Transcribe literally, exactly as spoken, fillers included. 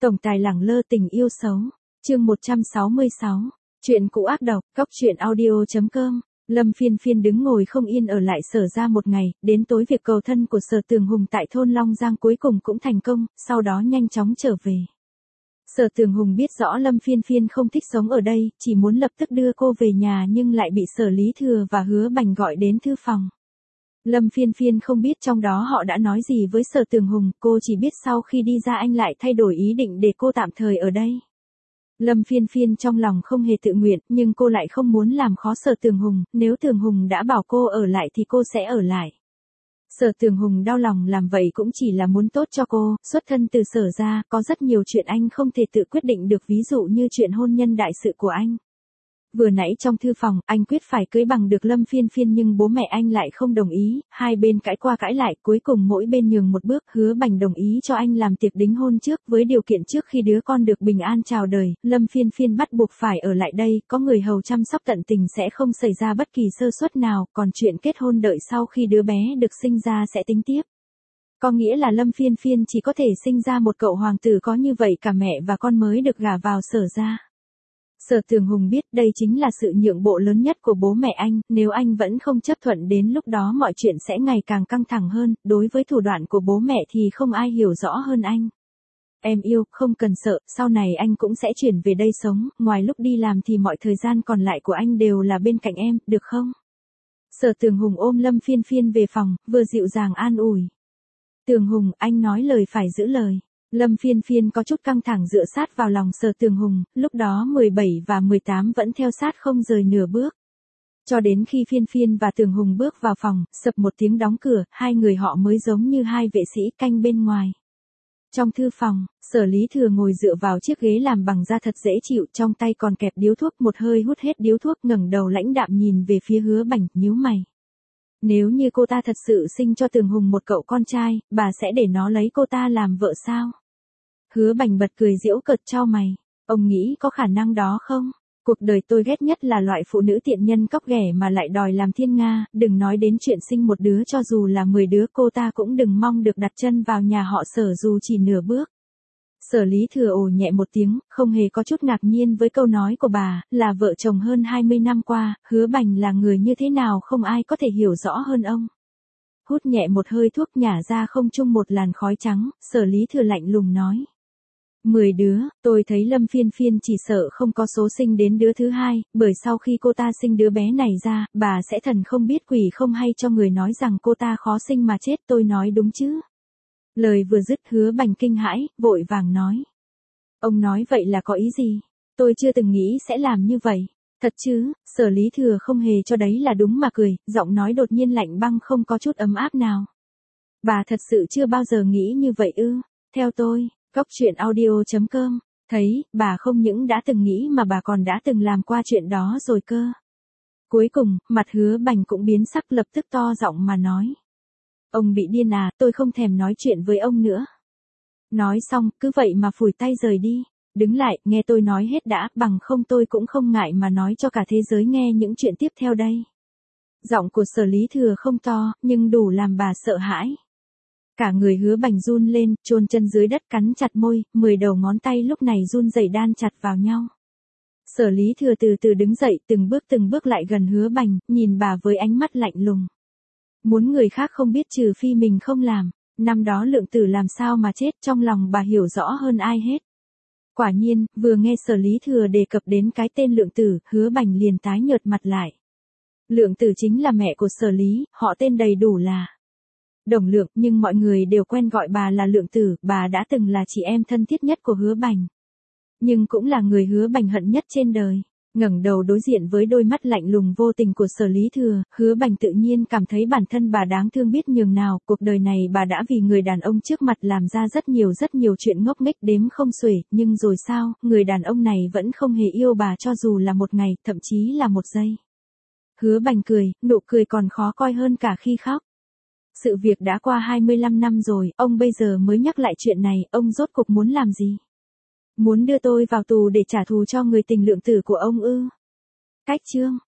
Tổng tài lẳng lơ tình yêu xấu. Chương một trăm sáu mươi sáu. Chuyện cũ ác độc, góc truyện audio chấm com. Lâm Phiên Phiên đứng ngồi không yên ở lại Sở ra một ngày, đến tối việc cầu thân của Sở Tường Hùng tại thôn Long Giang cuối cùng cũng thành công, sau đó nhanh chóng trở về. Sở Tường Hùng biết rõ Lâm Phiên Phiên không thích sống ở đây, chỉ muốn lập tức đưa cô về nhà nhưng lại bị Sở Lý Thừa và Hứa Bành gọi đến thư phòng. Lâm Phiên Phiên không biết trong đó họ đã nói gì với Sở Tường Hùng, cô chỉ biết sau khi đi ra anh lại thay đổi ý định để cô tạm thời ở đây. Lâm Phiên Phiên trong lòng không hề tự nguyện, nhưng cô lại không muốn làm khó Sở Tường Hùng, nếu Tường Hùng đã bảo cô ở lại thì cô sẽ ở lại. Sở Tường Hùng đau lòng làm vậy cũng chỉ là muốn tốt cho cô, xuất thân từ Sở ra, có rất nhiều chuyện anh không thể tự quyết định được, ví dụ như chuyện hôn nhân đại sự của anh. Vừa nãy trong thư phòng, anh quyết phải cưới bằng được Lâm Phiên Phiên nhưng bố mẹ anh lại không đồng ý, hai bên cãi qua cãi lại, cuối cùng mỗi bên nhường một bước. Hứa Bành đồng ý cho anh làm tiệc đính hôn trước, với điều kiện trước khi đứa con được bình an chào đời, Lâm Phiên Phiên bắt buộc phải ở lại đây, có người hầu chăm sóc tận tình sẽ không xảy ra bất kỳ sơ suất nào, còn chuyện kết hôn đợi sau khi đứa bé được sinh ra sẽ tính tiếp. Có nghĩa là Lâm Phiên Phiên chỉ có thể sinh ra một cậu hoàng tử, có như vậy cả mẹ và con mới được gả vào Sở ra. Sở Tường Hùng biết đây chính là sự nhượng bộ lớn nhất của bố mẹ anh, nếu anh vẫn không chấp thuận đến lúc đó mọi chuyện sẽ ngày càng căng thẳng hơn, đối với thủ đoạn của bố mẹ thì không ai hiểu rõ hơn anh. Em yêu, không cần sợ, sau này anh cũng sẽ chuyển về đây sống, ngoài lúc đi làm thì mọi thời gian còn lại của anh đều là bên cạnh em, được không? Sở Tường Hùng ôm Lâm Phiên Phiên về phòng, vừa dịu dàng an ủi. Tường Hùng, anh nói lời phải giữ lời. Lâm Phiên Phiên có chút căng thẳng dựa sát vào lòng Sở Tường Hùng, lúc đó mười bảy và mười tám vẫn theo sát không rời nửa bước. Cho đến khi Phiên Phiên và Tường Hùng bước vào phòng, sập một tiếng đóng cửa, hai người họ mới giống như hai vệ sĩ canh bên ngoài. Trong thư phòng, Sở Lý Thừa ngồi dựa vào chiếc ghế làm bằng da thật dễ chịu, trong tay còn kẹp điếu thuốc, một hơi hút hết điếu thuốc, ngẩng đầu lãnh đạm nhìn về phía Hứa Bành, nhíu mày. Nếu như cô ta thật sự sinh cho Tường Hùng một cậu con trai, bà sẽ để nó lấy cô ta làm vợ sao? Hứa Bành bật cười giễu cợt, chau mày. Ông nghĩ có khả năng đó không? Cuộc đời tôi ghét nhất là loại phụ nữ tiện nhân cóc ghẻ mà lại đòi làm thiên nga, đừng nói đến chuyện sinh một đứa, cho dù là mười đứa cô ta cũng đừng mong được đặt chân vào nhà họ Sở dù chỉ nửa bước. Sở Lý Thừa ồ nhẹ một tiếng, không hề có chút ngạc nhiên với câu nói của bà, là vợ chồng hơn hai mươi năm qua, Hứa Bành là người như thế nào không ai có thể hiểu rõ hơn ông. Hút nhẹ một hơi thuốc nhả ra không trung một làn khói trắng, Sở Lý Thừa lạnh lùng nói. Mười đứa, tôi thấy Lâm Phiên Phiên chỉ sợ không có số sinh đến đứa thứ hai, bởi sau khi cô ta sinh đứa bé này ra, bà sẽ thần không biết quỷ không hay cho người nói rằng cô ta khó sinh mà chết, tôi nói đúng chứ? Lời vừa dứt Hứa Bành kinh hãi, vội vàng nói. Ông nói vậy là có ý gì? Tôi chưa từng nghĩ sẽ làm như vậy. Thật chứ? Sở Lý Thừa không hề cho đấy là đúng mà cười, giọng nói đột nhiên lạnh băng không có chút ấm áp nào. Bà thật sự chưa bao giờ nghĩ như vậy ư? Theo tôi, góc truyện audio chấm com, thấy, bà không những đã từng nghĩ mà bà còn đã từng làm qua chuyện đó rồi cơ. Cuối cùng, mặt Hứa Bành cũng biến sắc, lập tức to giọng mà nói. Ông bị điên à, tôi không thèm nói chuyện với ông nữa. Nói xong, cứ vậy mà phủi tay rời đi. Đứng lại, nghe tôi nói hết đã, bằng không tôi cũng không ngại mà nói cho cả thế giới nghe những chuyện tiếp theo đây. Giọng của Sở Lý Thừa không to, nhưng đủ làm bà sợ hãi. Cả người Hứa Bành run lên, chôn chân dưới đất cắn chặt môi, mười đầu ngón tay lúc này run rẩy đan chặt vào nhau. Sở Lý Thừa từ từ đứng dậy, từng bước từng bước lại gần Hứa Bành, nhìn bà với ánh mắt lạnh lùng. Muốn người khác không biết trừ phi mình không làm, năm đó Lượng Tử làm sao mà chết, trong lòng bà hiểu rõ hơn ai hết. Quả nhiên, vừa nghe Sở Lý Thừa đề cập đến cái tên Lượng Tử, Hứa Bành liền tái nhợt mặt lại. Lượng Tử chính là mẹ của Sở Lý, họ tên đầy đủ là Đồng Lượng, nhưng mọi người đều quen gọi bà là Lượng Tử, bà đã từng là chị em thân thiết nhất của Hứa Bành. Nhưng cũng là người Hứa Bành hận nhất trên đời. Ngẩng đầu đối diện với đôi mắt lạnh lùng vô tình của Sở Lý Thừa, Hứa Bành tự nhiên cảm thấy bản thân bà đáng thương biết nhường nào, cuộc đời này bà đã vì người đàn ông trước mặt làm ra rất nhiều rất nhiều chuyện ngốc nghếch đếm không xuể, nhưng rồi sao, người đàn ông này vẫn không hề yêu bà cho dù là một ngày, thậm chí là một giây. Hứa Bành cười, nụ cười còn khó coi hơn cả khi khóc. Sự việc đã qua hai mươi lăm năm rồi, ông bây giờ mới nhắc lại chuyện này, ông rốt cục muốn làm gì? Muốn đưa tôi vào tù để trả thù cho người tình Lượng Tử của ông ư? Cách chương